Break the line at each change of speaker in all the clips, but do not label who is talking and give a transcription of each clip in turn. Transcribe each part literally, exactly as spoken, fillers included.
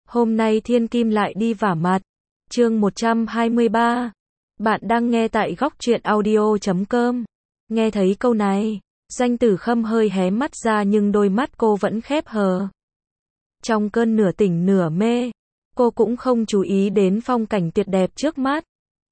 Hôm nay thiên kim lại đi vả mặt. Chương một trăm hai mươi ba. Bạn đang nghe tại góc truyện audio chấm com. Nghe thấy câu này, Doanh Tử Khâm hơi hé mắt ra nhưng đôi mắt cô vẫn khép hờ. Trong cơn nửa tỉnh nửa mê, cô cũng không chú ý đến phong cảnh tuyệt đẹp trước mắt.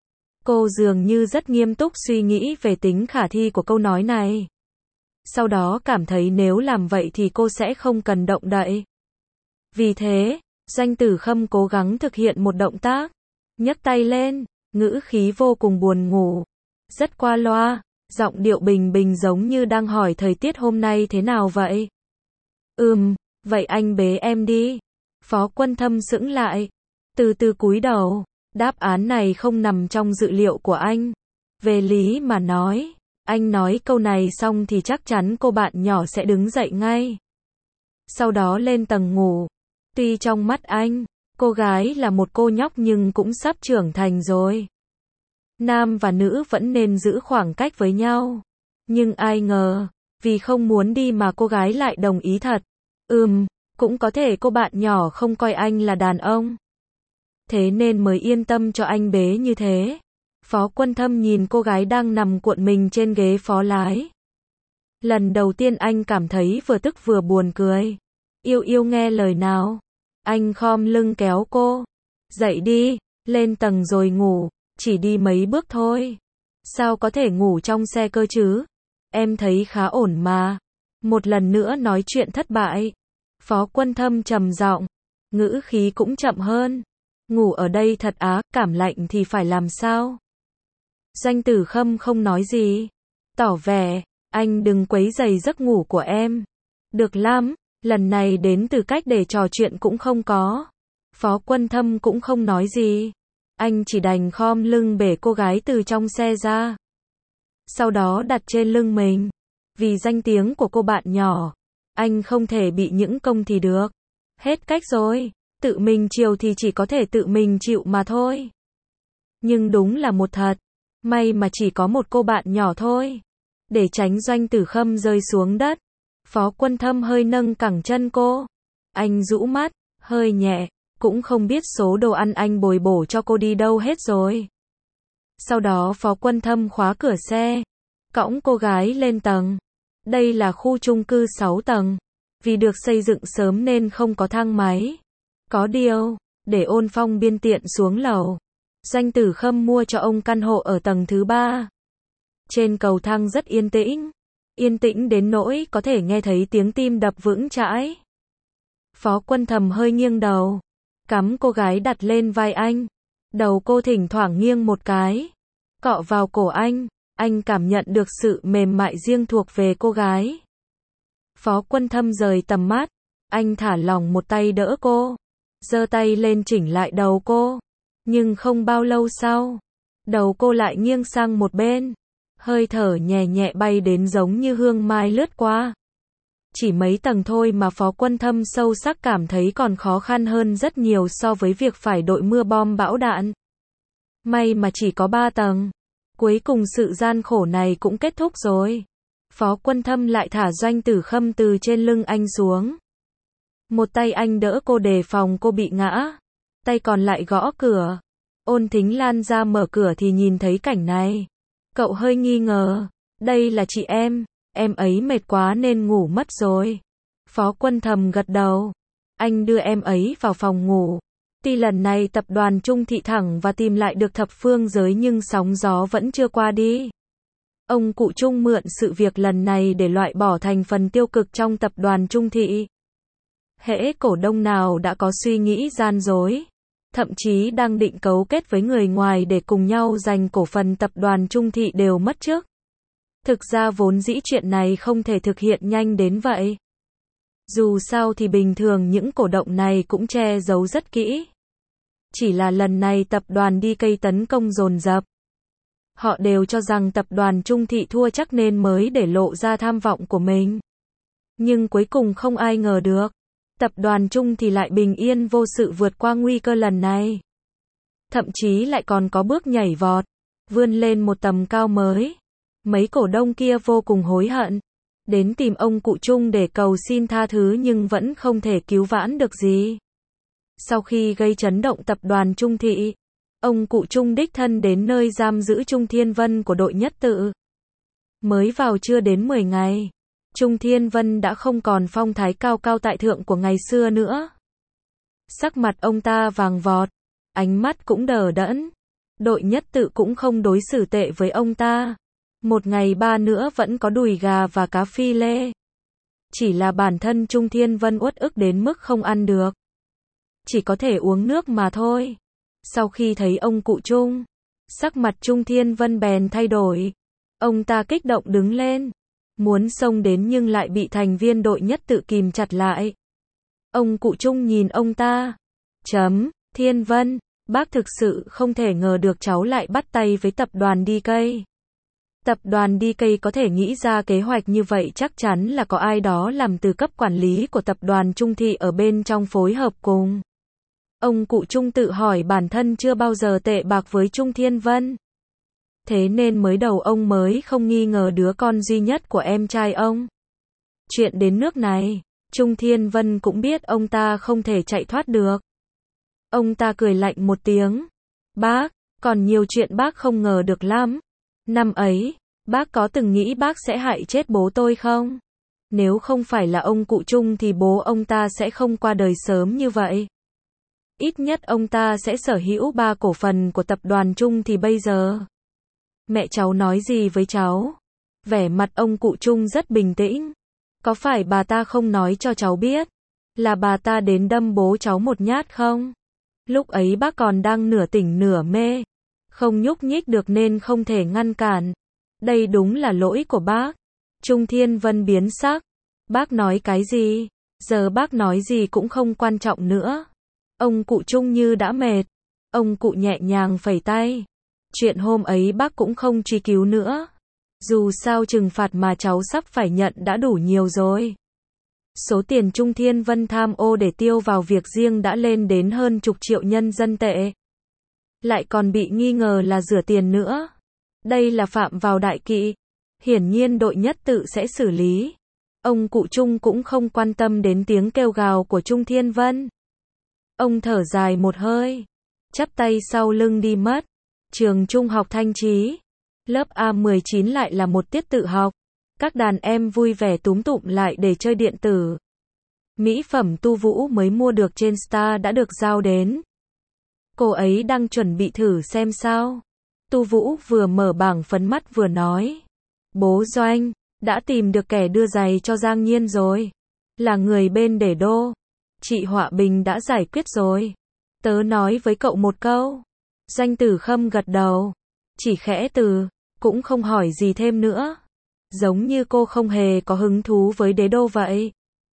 Cô dường như rất nghiêm túc suy nghĩ về tính khả thi của câu nói này. Sau đó cảm thấy nếu làm vậy thì cô sẽ không cần động đậy. Vì thế, Doanh Tử Khâm cố gắng thực hiện một động tác, nhấc tay lên, ngữ khí vô cùng buồn ngủ, rất qua loa, giọng điệu bình bình giống như đang hỏi thời tiết hôm nay thế nào vậy. Ừm, vậy anh bế em đi. Phó Quân Thâm sững lại, từ từ cúi đầu, đáp án này không nằm trong dự liệu của anh. Về lý mà nói, anh nói câu này xong thì chắc chắn cô bạn nhỏ sẽ đứng dậy ngay. Sau đó lên tầng ngủ. Tuy trong mắt anh, cô gái là một cô nhóc nhưng cũng sắp trưởng thành rồi. Nam và nữ vẫn nên giữ khoảng cách với nhau. Nhưng ai ngờ, vì không muốn đi mà cô gái lại đồng ý thật. Ừm, cũng có thể cô bạn nhỏ không coi anh là đàn ông. Thế nên mới yên tâm cho anh bế như thế. Phó Quân Thâm nhìn cô gái đang nằm cuộn mình trên ghế phó lái. Lần đầu tiên anh cảm thấy vừa tức vừa buồn cười. Yêu yêu nghe lời nào. Anh khom lưng kéo cô. Dậy đi, lên tầng rồi ngủ, chỉ đi mấy bước thôi. Sao có thể ngủ trong xe cơ chứ? Em thấy khá ổn mà. Một lần nữa nói chuyện thất bại. Phó Quân Thâm trầm giọng, ngữ khí cũng chậm hơn. Ngủ ở đây thật á, cảm lạnh thì phải làm sao? Doanh Tử Khâm không nói gì. Tỏ vẻ, anh đừng quấy rầy giấc ngủ của em. Được lắm. Lần này đến từ cách để trò chuyện cũng không có. Phó Quân Thâm cũng không nói gì. Anh chỉ đành khom lưng bể cô gái từ trong xe ra. Sau đó đặt trên lưng mình. Vì danh tiếng của cô bạn nhỏ, anh không thể bị những công thì được. Hết cách rồi. Tự mình chiều thì chỉ có thể tự mình chịu mà thôi. Nhưng đúng là một thật. May mà chỉ có một cô bạn nhỏ thôi. Để tránh Doanh Tử Khâm rơi xuống đất, Phó Quân Thâm hơi nâng cẳng chân cô. Anh rũ mắt, hơi nhẹ, cũng không biết số đồ ăn anh bồi bổ cho cô đi đâu hết rồi. Sau đó Phó Quân Thâm khóa cửa xe, cõng cô gái lên tầng. Đây là khu chung cư sáu tầng. Vì được xây dựng sớm nên không có thang máy. Có điều, để Ôn Phong biên tiện xuống lầu, Doanh Tử Khâm mua cho ông căn hộ ở tầng thứ ba. Trên cầu thang rất yên tĩnh. Yên tĩnh đến nỗi có thể nghe thấy tiếng tim đập vững chãi. Phó Quân Thâm hơi nghiêng đầu, cắm cô gái đặt lên vai anh. Đầu cô thỉnh thoảng nghiêng một cái, cọ vào cổ anh. Anh cảm nhận được sự mềm mại riêng thuộc về cô gái. Phó Quân Thâm rời tầm mắt. Anh thả lỏng một tay đỡ cô, giơ tay lên chỉnh lại đầu cô. Nhưng không bao lâu sau, đầu cô lại nghiêng sang một bên. Hơi thở nhẹ nhẹ bay đến giống như hương mai lướt qua. Chỉ mấy tầng thôi mà Phó Quân Thâm sâu sắc cảm thấy còn khó khăn hơn rất nhiều so với việc phải đội mưa bom bão đạn. May mà chỉ có ba tầng. Cuối cùng sự gian khổ này cũng kết thúc rồi. Phó Quân Thâm lại thả Doanh Tử Khâm từ trên lưng anh xuống. Một tay anh đỡ cô đề phòng cô bị ngã. Tay còn lại gõ cửa. Ôn Thính Lan ra mở cửa thì nhìn thấy cảnh này. Cậu hơi nghi ngờ. Đây là chị em. Em ấy mệt quá nên ngủ mất rồi. Phó Quân Thâm gật đầu. Anh đưa em ấy vào phòng ngủ. Tuy lần này tập đoàn Trung Thị thẳng và tìm lại được thập phương giới nhưng sóng gió vẫn chưa qua đi. Ông cụ Trung mượn sự việc lần này để loại bỏ thành phần tiêu cực trong tập đoàn Trung Thị. Hễ cổ đông nào đã có suy nghĩ gian dối, thậm chí đang định cấu kết với người ngoài để cùng nhau giành cổ phần tập đoàn Trung Thị đều mất chức. Thực ra vốn dĩ chuyện này không thể thực hiện nhanh đến vậy. Dù sao thì bình thường những cổ động này cũng che giấu rất kỹ. Chỉ là lần này tập đoàn đi cây tấn công dồn dập. Họ đều cho rằng tập đoàn Trung Thị thua chắc nên mới để lộ ra tham vọng của mình. Nhưng cuối cùng không ai ngờ được. Tập đoàn Trung thì lại bình yên vô sự vượt qua nguy cơ lần này. Thậm chí lại còn có bước nhảy vọt, vươn lên một tầm cao mới. Mấy cổ đông kia vô cùng hối hận. Đến tìm ông cụ Trung để cầu xin tha thứ nhưng vẫn không thể cứu vãn được gì. Sau khi gây chấn động tập đoàn Trung Thị, ông cụ Trung đích thân đến nơi giam giữ Trung Thiên Vân của đội nhất tự. Mới vào chưa đến mười ngày, Trung Thiên Vân đã không còn phong thái cao cao tại thượng của ngày xưa nữa. Sắc mặt ông ta vàng vọt, ánh mắt cũng đờ đẫn. Đội nhất tự cũng không đối xử tệ với ông ta. Một ngày ba nữa vẫn có đùi gà và cá phi lê. Chỉ là bản thân Trung Thiên Vân uất ức đến mức không ăn được. Chỉ có thể uống nước mà thôi. Sau khi thấy ông cụ Trung, sắc mặt Trung Thiên Vân bèn thay đổi. Ông ta kích động đứng lên, muốn xông đến nhưng lại bị thành viên đội nhất tự kìm chặt lại. Ông cụ Trung nhìn ông ta. Chấm, Thiên Vân, bác thực sự không thể ngờ được cháu lại bắt tay với tập đoàn đê ca. Tập đoàn đê ca có thể nghĩ ra kế hoạch như vậy chắc chắn là có ai đó làm từ cấp quản lý của tập đoàn Trung Thị ở bên trong phối hợp cùng. Ông cụ Trung tự hỏi bản thân chưa bao giờ tệ bạc với Trung Thiên Vân. Thế nên mới đầu ông mới không nghi ngờ đứa con duy nhất của em trai ông. Chuyện đến nước này, Trung Thiên Vân cũng biết ông ta không thể chạy thoát được. Ông ta cười lạnh một tiếng. Bác, còn nhiều chuyện bác không ngờ được lắm. Năm ấy, bác có từng nghĩ bác sẽ hại chết bố tôi không? Nếu không phải là ông cụ Trung thì bố ông ta sẽ không qua đời sớm như vậy. Ít nhất ông ta sẽ sở hữu ba cổ phần của tập đoàn Trung thì bây giờ. Mẹ cháu nói gì với cháu? Vẻ mặt ông cụ Trung rất bình tĩnh. Có phải bà ta không nói cho cháu biết là bà ta đến đâm bố cháu một nhát không? Lúc ấy bác còn đang nửa tỉnh nửa mê, không nhúc nhích được nên không thể ngăn cản. Đây đúng là lỗi của bác. Trung Thiên Vân biến sắc. Bác nói cái gì? Giờ bác nói gì cũng không quan trọng nữa. Ông cụ Trung như đã mệt. Ông cụ nhẹ nhàng phẩy tay. Chuyện hôm ấy bác cũng không truy cứu nữa. Dù sao trừng phạt mà cháu sắp phải nhận đã đủ nhiều rồi. Số tiền Trung Thiên Vân tham ô để tiêu vào việc riêng đã lên đến hơn chục triệu nhân dân tệ. Lại còn bị nghi ngờ là rửa tiền nữa. Đây là phạm vào đại kỵ. Hiển nhiên đội nhất tự sẽ xử lý. Ông cụ Trung cũng không quan tâm đến tiếng kêu gào của Trung Thiên Vân. Ông thở dài một hơi, chắp tay sau lưng đi mất. Trường trung học Thanh Chí, lớp A mười chín lại là một tiết tự học. Các đàn em vui vẻ túm tụm lại để chơi điện tử. Mỹ phẩm Tu Vũ mới mua được trên Star đã được giao đến. Cô ấy đang chuẩn bị thử xem sao. Tu Vũ vừa mở bảng phấn mắt vừa nói. Bố Doanh, đã tìm được kẻ đưa giày cho Giang Nhiên rồi. Là người bên để đô. Chị Họa Bình đã giải quyết rồi. Tớ nói với cậu một câu. Doanh Tử Khâm gật đầu. Chỉ khẽ từ, cũng không hỏi gì thêm nữa. Giống như cô không hề có hứng thú với đế đô vậy.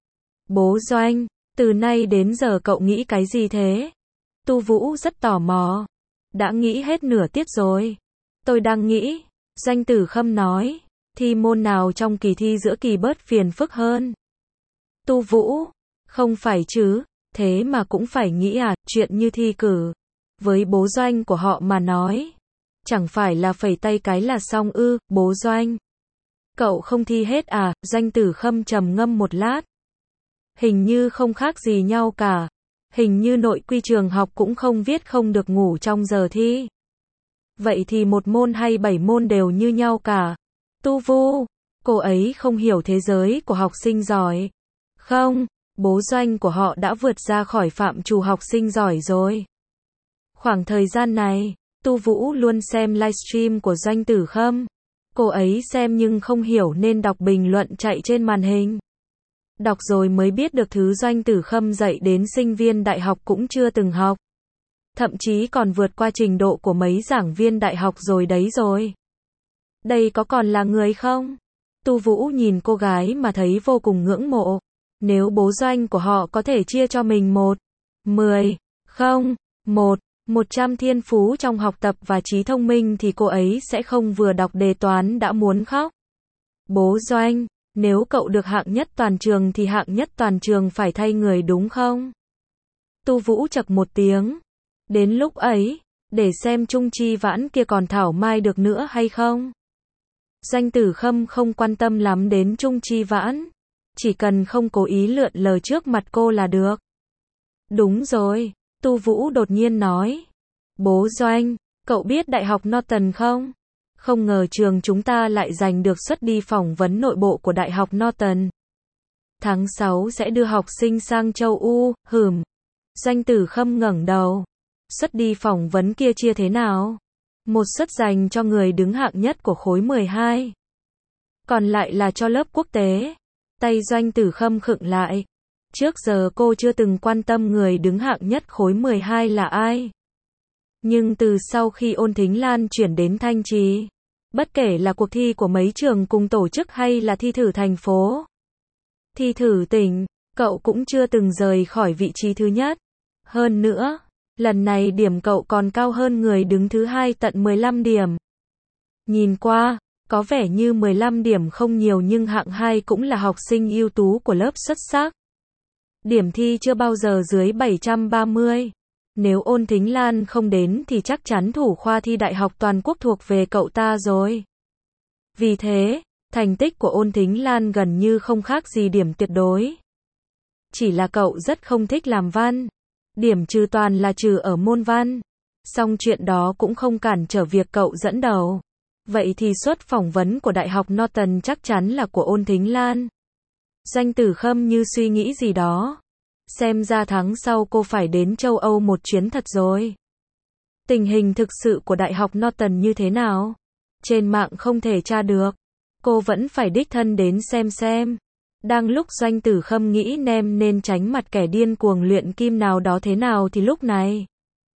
Bố Doanh, từ nay đến giờ cậu nghĩ cái gì thế? Tu Vũ rất tò mò. Đã nghĩ hết nửa tiết rồi. Tôi đang nghĩ. Doanh Tử Khâm nói. Thi môn nào trong kỳ thi giữa kỳ bớt phiền phức hơn? Tu Vũ. Không phải chứ. Thế mà cũng phải nghĩ à, chuyện như thi cử. Với bố Doanh của họ mà nói. Chẳng phải là phẩy tay cái là xong ư, bố Doanh. Cậu không thi hết à? Doanh Tử Khâm trầm ngâm một lát. Hình như không khác gì nhau cả. Hình như nội quy trường học cũng không viết không được ngủ trong giờ thi. Vậy thì một môn hay bảy môn đều như nhau cả. Tu Vu, cô ấy không hiểu thế giới của học sinh giỏi. Không, bố Doanh của họ đã vượt ra khỏi phạm trù học sinh giỏi rồi. Khoảng thời gian này, Tu Vũ luôn xem livestream của Doanh Tử Khâm. Cô ấy xem nhưng không hiểu nên đọc bình luận chạy trên màn hình. Đọc rồi mới biết được thứ Doanh Tử Khâm dạy đến sinh viên đại học cũng chưa từng học. Thậm chí còn vượt qua trình độ của mấy giảng viên đại học rồi đấy rồi. Đây có còn là người không? Tu Vũ nhìn cô gái mà thấy vô cùng ngưỡng mộ. Nếu bố Doanh của họ có thể chia cho mình một, mười, không, một, một trăm thiên phú trong học tập và trí thông minh thì cô ấy sẽ không vừa đọc đề toán đã muốn khóc. Bố Doanh, nếu cậu được hạng nhất toàn trường thì hạng nhất toàn trường phải thay người đúng không? Tu Vũ chậc một tiếng. Đến lúc ấy, để xem Trung Chi Vãn kia còn thảo mai được nữa hay không? Doanh Tử Khâm không quan tâm lắm đến Trung Chi Vãn. Chỉ cần không cố ý lượn lờ trước mặt cô là được. Đúng rồi, Tu Vũ đột nhiên nói. Bố Doanh, cậu biết Đại học Norton không? Không ngờ trường chúng ta lại giành được suất đi phỏng vấn nội bộ của Đại học Norton. Tháng sáu sẽ đưa học sinh sang châu U, hửm. Doanh Tử Khâm ngẩng đầu. Suất đi phỏng vấn kia chia thế nào? Một suất dành cho người đứng hạng nhất của khối mười hai. Còn lại là cho lớp quốc tế. Tay Doanh Tử Khâm khựng lại. Trước giờ cô chưa từng quan tâm người đứng hạng nhất khối mười hai là ai. Nhưng từ sau khi Ôn Thính Lan chuyển đến Thanh Trì, bất kể là cuộc thi của mấy trường cùng tổ chức hay là thi thử thành phố, thi thử tỉnh, cậu cũng chưa từng rời khỏi vị trí thứ nhất. Hơn nữa, lần này điểm cậu còn cao hơn người đứng thứ hai tận mười lăm điểm. Nhìn qua, có vẻ như mười lăm điểm không nhiều nhưng hạng hai cũng là học sinh ưu tú của lớp xuất sắc. Điểm thi chưa bao giờ dưới bảy trăm ba mươi. Nếu Ôn Thính Lan không đến thì chắc chắn thủ khoa thi đại học toàn quốc thuộc về cậu ta rồi. Vì thế, thành tích của Ôn Thính Lan gần như không khác gì điểm tuyệt đối. Chỉ là cậu rất không thích làm văn. Điểm trừ toàn là trừ ở môn văn. Song chuyện đó cũng không cản trở việc cậu dẫn đầu. Vậy thì suất phỏng vấn của Đại học Norton chắc chắn là của Ôn Thính Lan. Doanh Tử Khâm như suy nghĩ gì đó. Xem ra tháng sau cô phải đến châu Âu một chuyến thật rồi. Tình hình thực sự của Đại học Norton như thế nào? Trên mạng không thể tra được. Cô vẫn phải đích thân đến xem xem. Đang lúc Doanh Tử Khâm nghĩ nem nên tránh mặt kẻ điên cuồng luyện kim nào đó thế nào thì lúc này,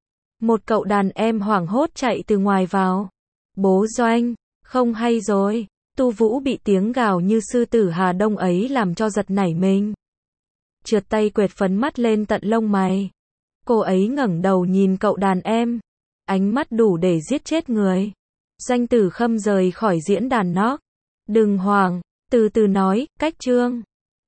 một cậu đàn em hoảng hốt chạy từ ngoài vào. Bố Doanh, không hay rồi. Tu Vũ bị tiếng gào như sư tử Hà Đông ấy làm cho giật nảy mình. Trượt tay quệt phấn mắt lên tận lông mày. Cô ấy ngẩng đầu nhìn cậu đàn em. Ánh mắt đủ để giết chết người. Doanh Tử Khâm rời khỏi diễn đàn knock. Đừng hoảng, từ từ nói, cách chương.